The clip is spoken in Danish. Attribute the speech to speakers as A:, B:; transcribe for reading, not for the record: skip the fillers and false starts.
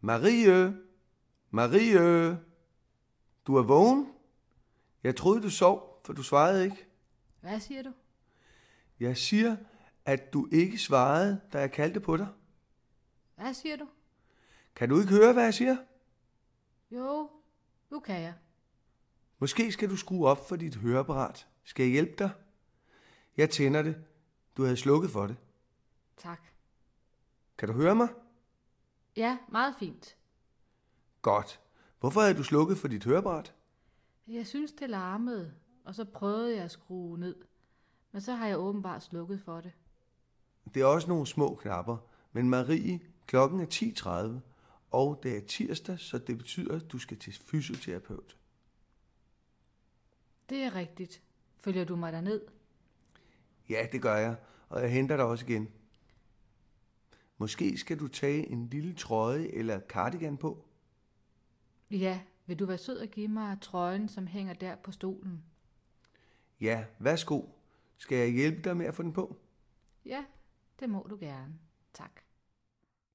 A: Marie! Marie! Du er vågen? Jeg troede, du sov, for du svarede ikke.
B: Hvad siger du?
A: Jeg siger, at du ikke svarede, da jeg kaldte på dig.
B: Hvad siger du?
A: Kan du ikke høre, hvad jeg siger?
B: Jo, nu kan jeg.
A: Måske skal du skrue op for dit høreapparat. Skal jeg hjælpe dig? Jeg tænder det. Du havde slukket for det.
B: Tak.
A: Kan du høre mig?
B: Ja, meget fint.
A: Godt. Hvorfor havde du slukket for dit høreapparat?
B: Jeg synes, det larmede, og så prøvede jeg at skrue ned. Men så har jeg åbenbart slukket for det.
A: Det er også nogle små knapper. Men Marie, klokken er 10:30, og det er tirsdag, så det betyder, at du skal til fysioterapeut.
B: Det er rigtigt. Følger du mig derned?
A: Ja, det gør jeg, og jeg henter dig også igen. Måske skal du tage en lille trøje eller cardigan på.
B: Ja, vil du være sød at give mig trøjen, som hænger der på stolen?
A: Ja, værsgo. Skal jeg hjælpe dig med at få den på?
B: Ja, det må du gerne. Tak.